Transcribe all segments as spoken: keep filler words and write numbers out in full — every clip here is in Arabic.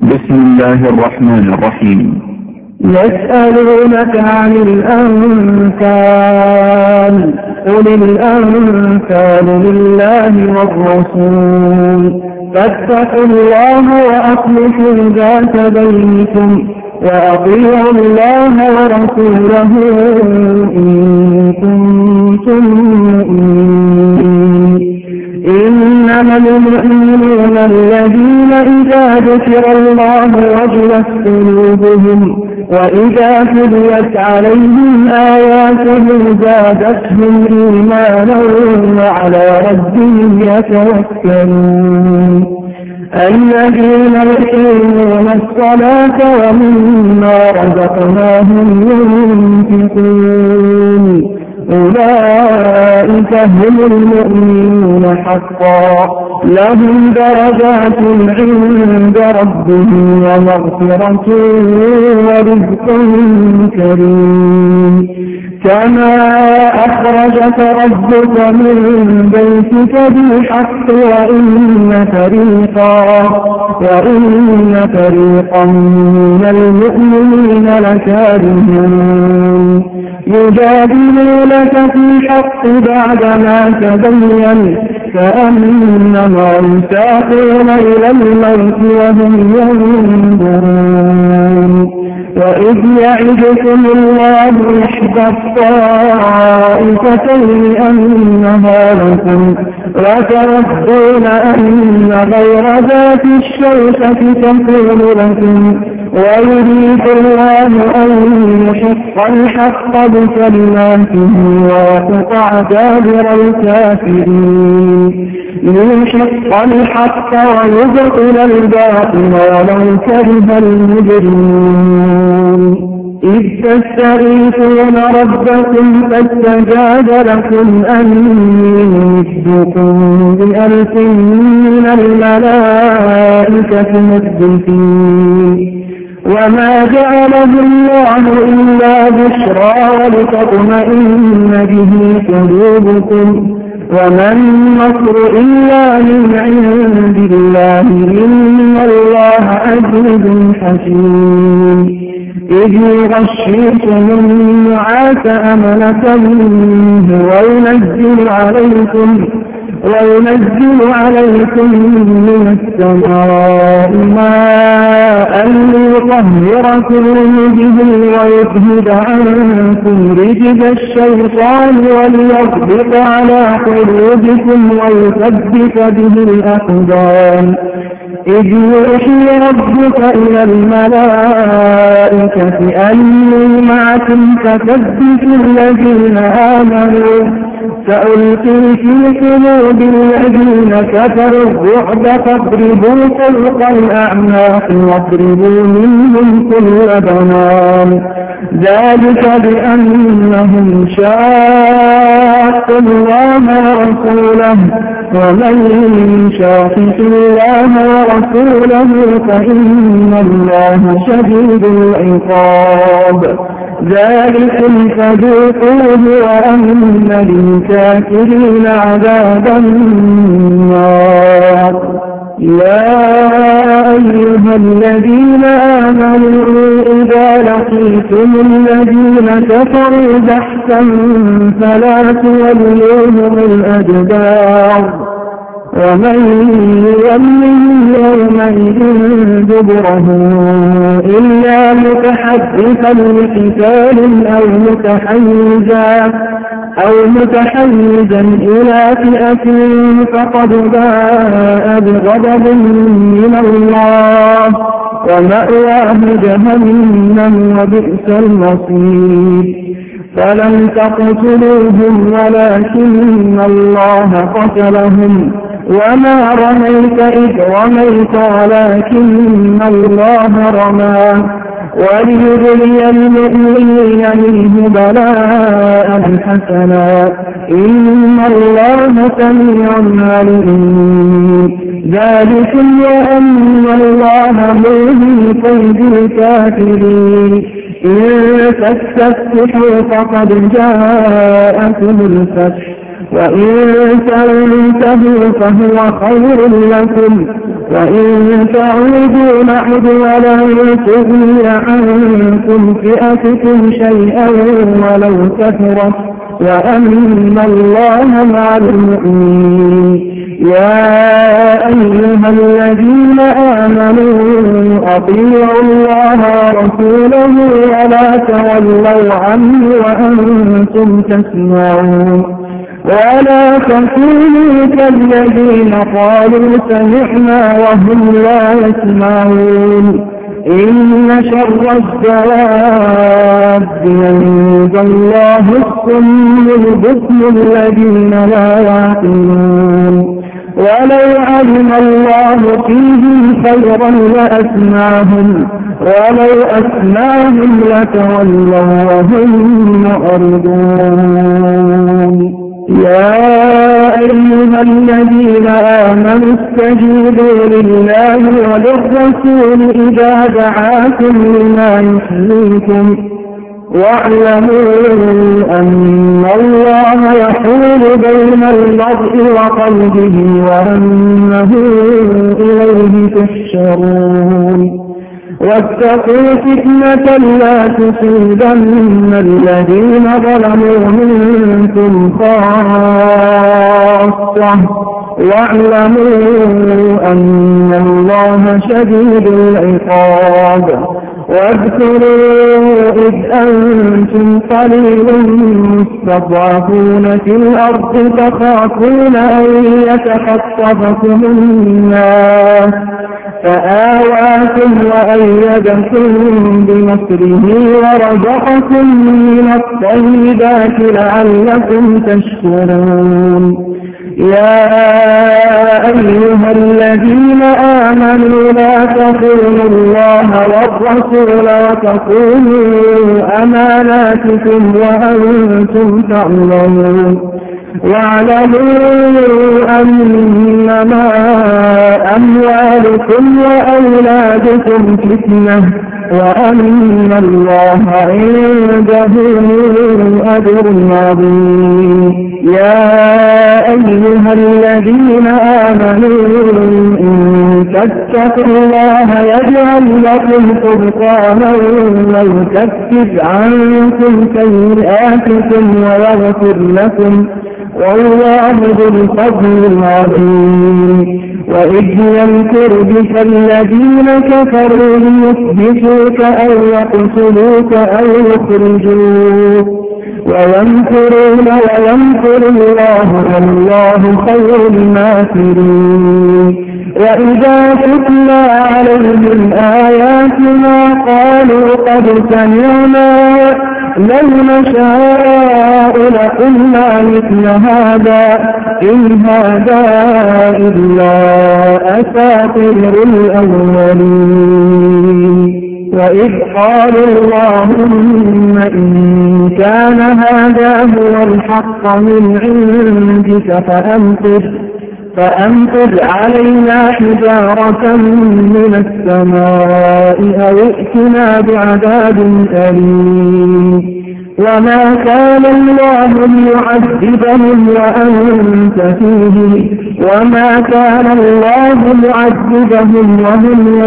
بسم الله الرحمن الرحيم. يسألونك عن الأنفال قل الأنفال لله والرسول فاتقوا الله وأصلحوا ذات بينكم وأطيعوا الله ورسوله إن كنتم مؤمنين. إنما المؤمنون الذين إذا ذكر الله وجلت قلوبهم وإذا تليت عليهم آياته زادتهم إيمانا وعلى ربهم يتوكلون. الذين يقيمون الصلاة ومما رزقناهم ينفقون أولئك هم المؤمنون حقا لهم درجات عند ربهم ومغفرة ورزق كريم. كما أخرجك ربك من بيتك بالحق وإن فريقا وإن فريقا من المؤمنين لكارهون يجادلونك في الحق بعدما تبين كأنما يساقون إلى الموت وهم ينظرون. وإذ يعدكم الله إحدى الطائفتين أنها لكم وتردون أن غير ذات الشوكة تكون لكم ويريد الله أن يحق الحق بكلماته ويقطع دابر الكافرين. ليحق الحق ويبطل الباطل ولو كره المجرمون. إذ تستغيثون ربكم فاستجاب لكم أني ممدكم بألف من الملائكة مردفين. وما جعله الله إلا بشرى ولتطمئن به قلوبكم وما النصر إلا من عند الله إن الله عزيز حكيم. إذ يغشيكم النعاس أمنة منه وينزل عليكم وينزل عليكم من السماء ماء ليطهركم به ويذهب عنكم رجز الشيطان وليربط على قلوبكم ويثبت به الأقدام. إذ يوحي ربك إلى الملائكة أني معكم فثبتوا الذين آمنوا سألقي في قلوب الذين كفروا الرعب فاضربوا فوق الأعناق واضربوا منهم كل بنان. ذلك بأنهم شاقوا الله ورسوله ومن يشاقق الله ورسوله فإن الله شديد العقاب. ذلكم فذوقوه وأن للكافرين عذاب النار. يا أيها الذين آمنوا إذا لقيتم الذين كفروا زحفا فلا تولوهم الأدبار ومن يولهم يومئذ دبره إلا متحرفا لقتال أو متحيزا أو متحيزا إلى فئة فقد باء بغضب من الله ومأواه جهنم وبئس المصير. فلم تقتلوهم ولكن الله قتلهم وما رميت إذ رميت ولكن الله رمى وليبلي المؤمنين منه بلاء حسنا إن الله سميع عليم. ذلكم وأن الله مولي كيد الكافرين. إن تستفتحوا فقد جاءكم الفتح وإن تنتهوا فهو خير لكم، وإن تعودوا نعد ولن تغني عنكم فئتكم شيئا ولو كثرت وأن الله مع المؤمنين. يا أيها الذين آمنوا أطيعوا الله ورسوله ولا تولوا عنه وأنتم تسمعون، ولا تكونوا كالذين قالوا سمعنا وهم لا يسمعون. إن شر الدواب عند الله الصم البكم الذين لا يعقلون. ولو علم الله فيهم خيرا لأسمعهم، ولو أسمعهم لتولوا وهم معرضون. يا أيها الذين آمنوا استجيبوا لله وللرسول إذا دعاكم لما يحييكم، واعلموا أن الله يحول بين المرء وقلبه وأنه إليه تحشرون. واتقوا فتنة لا تصيبن الذين ظلموا منكم خاصة، واعلموا أن الله شديد العقاب. واذكروا إذ أنتم قليل مستضعفون في الأرض تخافون أن يتخطفكم الناس فآواكم وأيدكم بنصره ورزقكم من الطيبات لعلكم تشكرون. يا أيها الذين آمنوا لا تخونوا الله والرسول وتخونوا أماناتكم وأنتم تعلمون. واعلموا أنما أموالكم وأولادكم فتنة وأن الله عنده أجر عظيم. يا أيها الذين آمنوا إن تتقوا الله يجعل لكم فرقانا ويكفر عنكم سيئاتكم ويغفر لكم والله ذو الفضل العظيم. وإذ يمكر بك الذين كفروا ليثبتوك أو يقتلوك أو يخرجوك ويمكرون ويمكر الله والله خير الماكرين. وإذا تتلى عليهم آياتنا قالوا قد سمعنا لو نشاء لقلنا مثل هذا إن هذا إلا أساطير الأولين. وإذ قالوا اللهم إن كان هذا هو الحق من عندك فأمطر فأمطر علينا حجارة من السماء أو ائتنا بعذاب أليم. وما كان الله ليعذبهم وأنت فيهم وما كان الله معذبهم وهم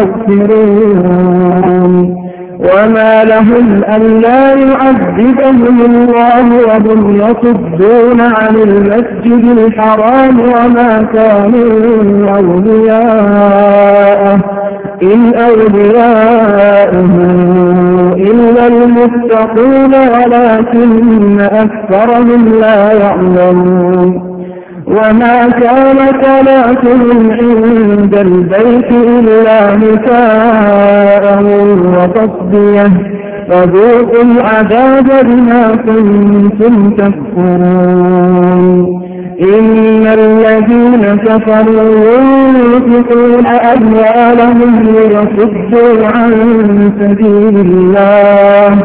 يستغفرون. وما لهم ألا يعذبهم الله وهم يصدون عن المسجد الحرام وما كانوا أولياءه إن أولياؤه إلا المتقون ولكن أكثرهم لا يعلمون. وما كان صلاتهم عند البيت إلا مكاء وتصدية فذوقوا العذاب بما كنتم تكفرون. إن الذين كفروا ينفقون أموالهم ليصدوا عن سبيل الله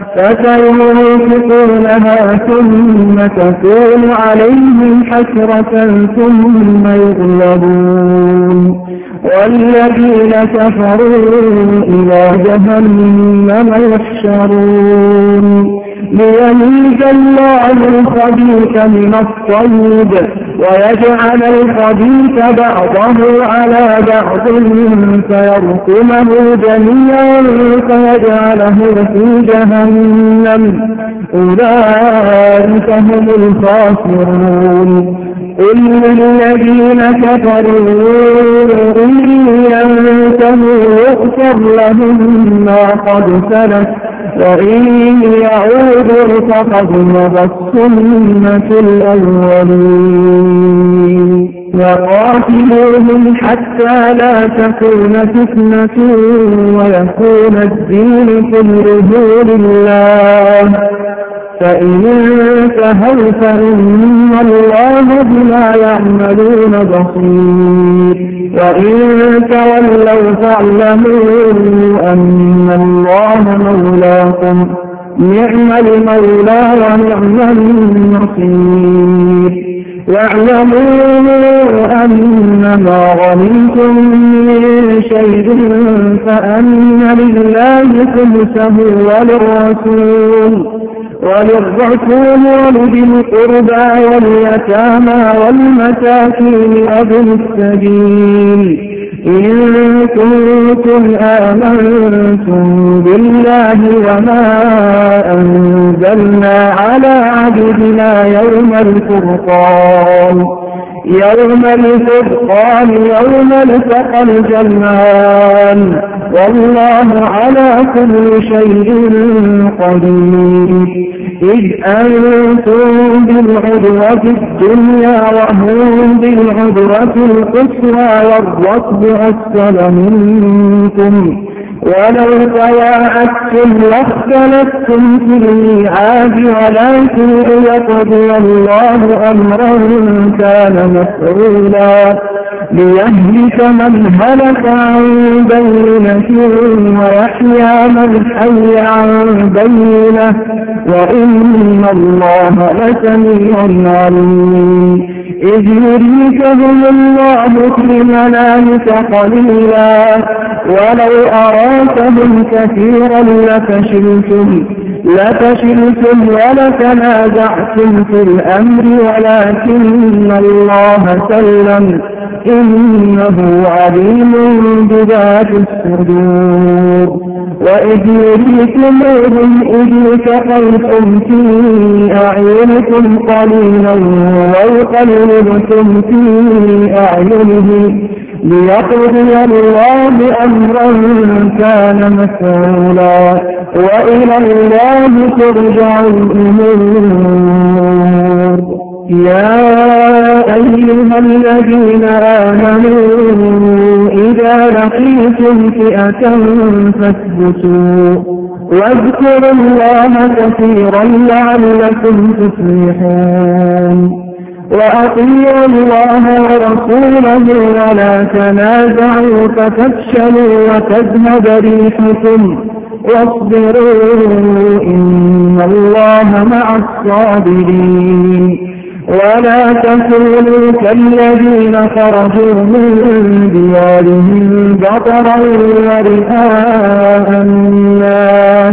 فسينفقونها ثم تكون عليهم حسرة ثم يغلبون والذين كفروا إلى جهنم يحشرون. ليميز الله الخبيث من الطيب ويجعل الخبيث بعضه على بعض فيركمه جميعا فيجعله في جهنم أولئك هم الخاسرون. قل للذين كفروا إن ينتهوا يغفر لهم ما قد سلف وإن يعودوا فقد مضت سنة الأولين. وقاتلوهم حتى لا تكون فتنة ويكون الدين كله لله فإن انتهوا فإن الله بما يعملون بصير وإن تولوا فاعلموا أن الله مولاكم نعم المولى ونعم النصير. واعلموا أنما غنمتم من شيء فأن لله خمسه وللرسول وللرسول ولذي القربى واليتامى والمساكين وابن السبيل إن كنتم آمنتم بالله وما أنزلنا على عبدنا يوم الفرقان يوم الفرقان يوم التقى الجمعان والله على كل شيء قدير. إذ أنتم بالعدوة الدنيا وهم بالعدوة القصوى والركب أسفل منكم ولو تواعدتم لاختلفتم في الميعاد ولكن ليقضي الله أمرا كان مفعولا ليهلك من هلك عن بينة ويحيى من حي عن بينة وإن الله لسميع عليم. إذ يريكهم الله في منامك قليلا ولو أراكهم كثيرا لفشلتم لفشلتم ولتنازعتم في الأمر ولكن الله سلم إنه عليم بذات الصدور. وإذ يريكموهم إذ التقيتم في أعينكم قليلا ويقللكم في أعينهم ليقضي الله أمرا كان مفعولا وإلى الله ترجع الأمور. يا أيها الذين آمنوا إذا لقيتم فئة فاثبتوا واذكروا الله كثيرا لعلكم تفلحون. وأطيعوا الله ورسوله ولا تنازعوا فتفشلوا وتذهب ريحكم واصبروا إن الله مع الصابرين. ولا تكونوا كالذين خرجوا من ديارهم بطرا ورئاء الناس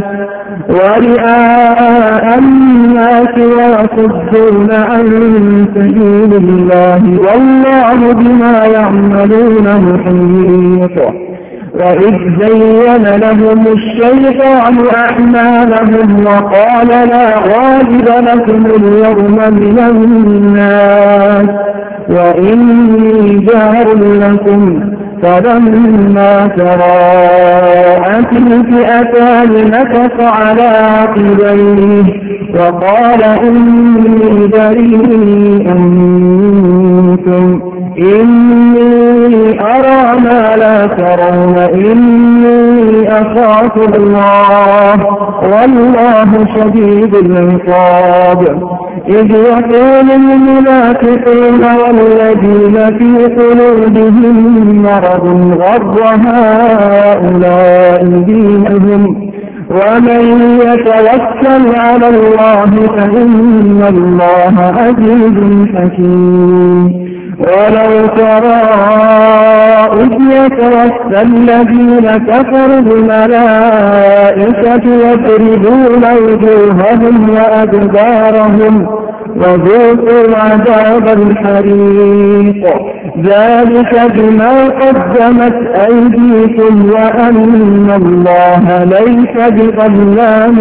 ورئاء الناس ويصدون عن سبيل الله والله بما يعملون محيط. وإذ زين لهم الشيطان أعمالهم وقال لا غالب لكم اليوم من الناس وإني جار لكم فلما تراءت الفئتان نكص على عقبيه وقال إني بريء منكم إني أرى ما لا ترون إني أخاف الله والله شديد العقاب. إذ يقول المنافقون والذين في قلوبهم مرض غر هؤلاء دينهم ومن يتوكل على الله فإن الله عزيز حكيم. ولو ترى إذ يتوفى الذين كفروا الملائكة يضربون وجوههم وأدبارهم وذوقوا عذاب الحريق ذلك بما قدمت أيديكم وأن الله ليس بظلام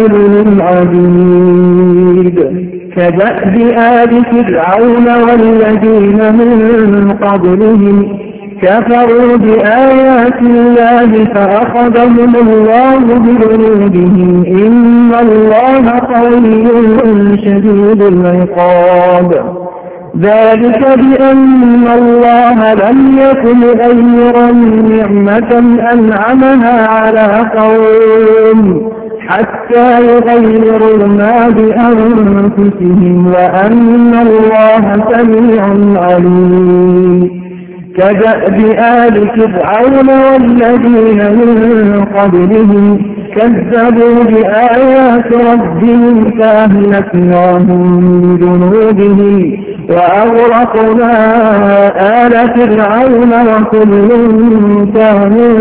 للعبيد. كدأب آل فرعون والذين من قبلهم كفروا بآيات الله فأخذهم الله بذنوبهم إن الله قوي شديد العقاب. ذلك بأن الله لم يكن غيرا نعمة أنعمها على قوم حتى يغيروا ما بأنفسهم وأن الله سميع عليم. كدأب آل فرعون والذين من قبلهم كذبوا بآيات ربهم فأهلكناهم بذنوبهم وأغرقنا آل فرعون وكل كانوا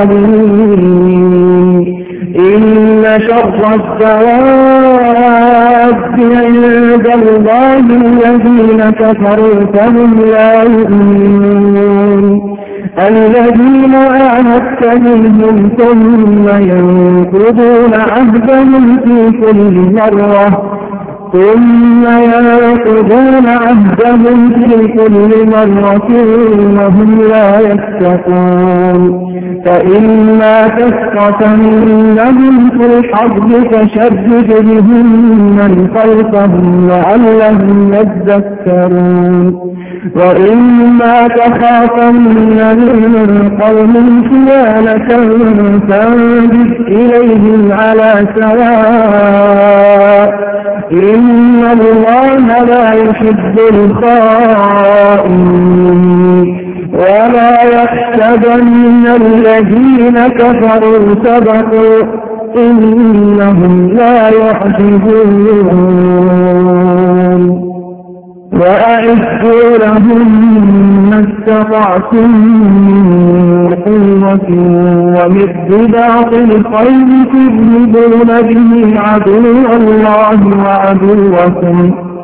ظالمين. إن شر الدواب عند الله الذين كفروا فهم لا يؤمنون الذين عاهدت منهم ثم ينقضون عهدهم في كل مرة ثم ينقضون عهدهم في كل مرة وهم لا يتقون. فإما تسقطنهم في الحرب فشدد بهم من خلفهم لعلهم يذكرون. وإما تخافن من قوم خيانة فانبذ إليهم على سواء إن الله لا يحب الخائنين. ولا يحسبن الذين كفروا سبقوا إنهم لا يعجزون. وأعدوا لهم ما استطعتم من قوة ومن رباط الخيل ترهبون به عدو الله وعدوكم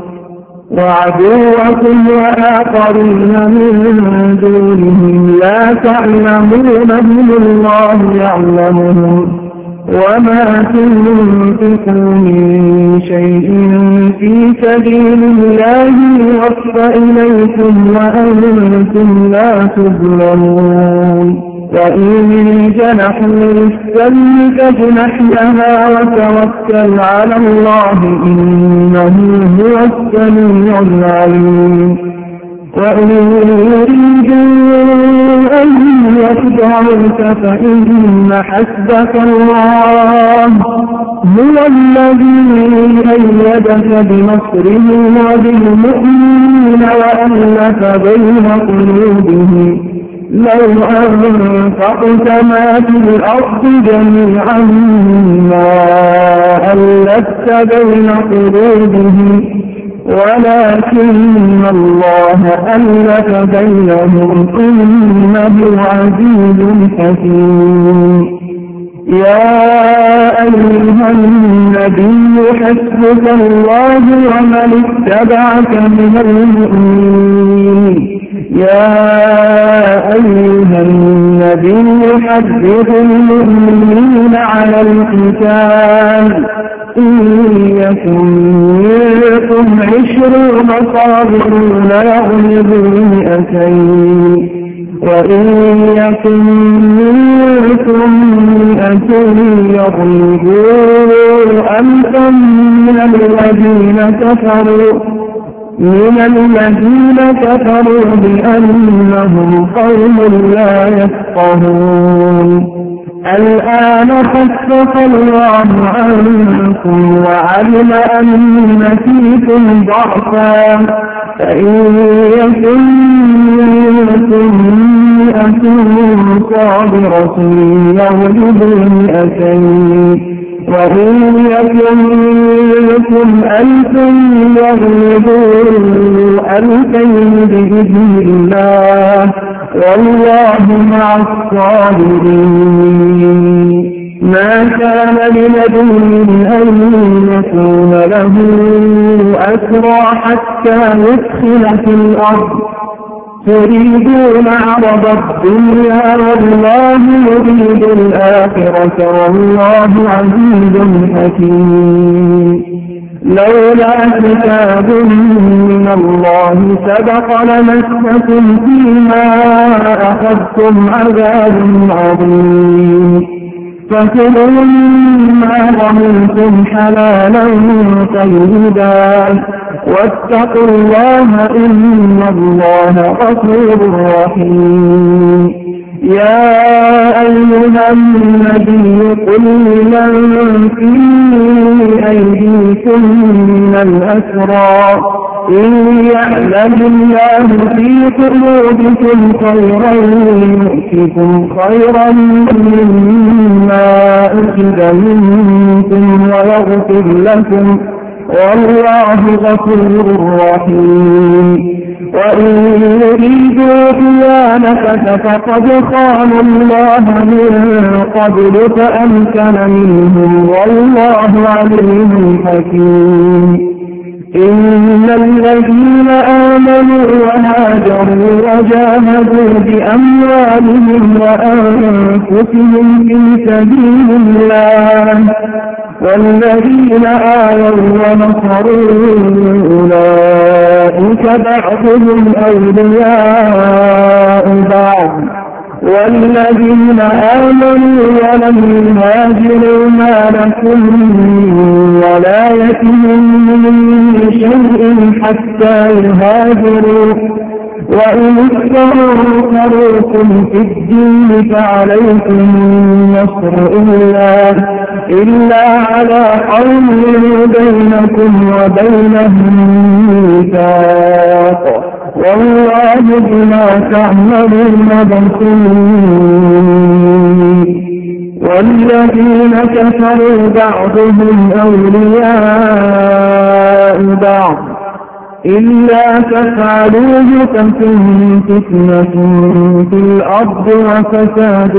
وعدوكم وآخرين من دونهم لا تعلمونهم الله يعلمهم وما تنفقوا من شيء في سبيل الله يوفى إليكم وأنتم لا تظلمون. وإن جنحوا للسلم فاجنح لها وتوكل على الله إنه هو السميع العليم. وإن يريدوا أن يخدعوك فإن حسبك الله هو الذي أيدك بنصره وبالمؤمنين وألف بين قلوبهم لو أنفقت ما في الأرض جميعا ما ألفت بين قلوبهم ولكن الله ألف بينهم إنه عزيز حكيم. يا أيها النبي حسبك الله ومن اتبعك من المؤمنين. يا أيها النبي حرض المؤمنين على القتال إن يكن منكم عشرون صابرون يغلبوا مئتين وإن يكن منكم مئة يغلبوا ألفا من الذين كفروا من الذين كفروا بأنهم قوم لا يفقهون. الآن خفف الله عنكم وعلم أن فيكم ضعفا فإن يكن منكم مئة صابرة يغلبوا مئتين وإن يكن منكم ألف يغلبوا ألفين بإذن الله والله مع الصابرين. ما كان لنبي أن يكون له أسرى حتى يدخل في الأرض تريدون عرض الدنيا والله يريد الآخرة والله عزيز حكيم. لولا كتاب من الله سبق لمسكم فيما أخذتم عذاب عظيم. فكلوا مما غنمتم حلالا طيبا واتقوا الله إن الله غفور رحيم. يا أيها النبي قل لمن في أيديكم من الأسرى إن يعلم الله في قلوبكم خيرا يؤتكم خيرا مما أخذ منكم ويغفر لكم والله غفور رحيم. وإن يريدوا خيانتك فقد خانوا الله من قبل فأمكن منهم والله عليم حكيم. إن الذين آمنوا وهاجروا وجاهدوا بأموالهم وأنفسهم في سبيل الله والذين آووا ونصروا أولئك بعضهم أولياء بعض والذين آمنوا ولم يهاجروا ما لكم من ولايتهم من شيء حتى يهاجروا وإن استنصروكم في الدين فعليكم النصر إلا, إلا على قوم بينكم وبينهم ميثاق والله بما تعملون بصير. والذين كفروا بعضهم أولياء بعض إلا تفعلوه تكن فتنة في الأرض وفساد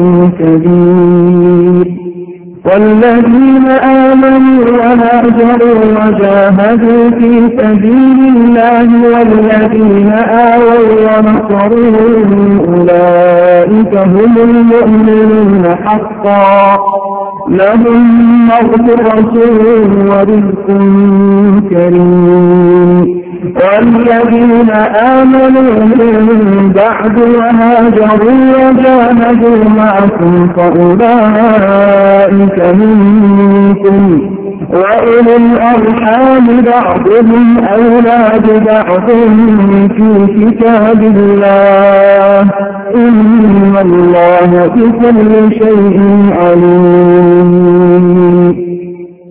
كبير. والذين آمنوا وهاجروا وجاهدوا في سبيل الله والذين آووا ونصروا أولئك هم المؤمنون حقا لهم مغفرة ورزق كريم. والذين آمنوا من بعد وهاجروا وجاهدوا معكم فأولئك منكم وأولي الأرحام بعضهم أولى ببعض في كتاب الله إن الله بكل شيء عليم.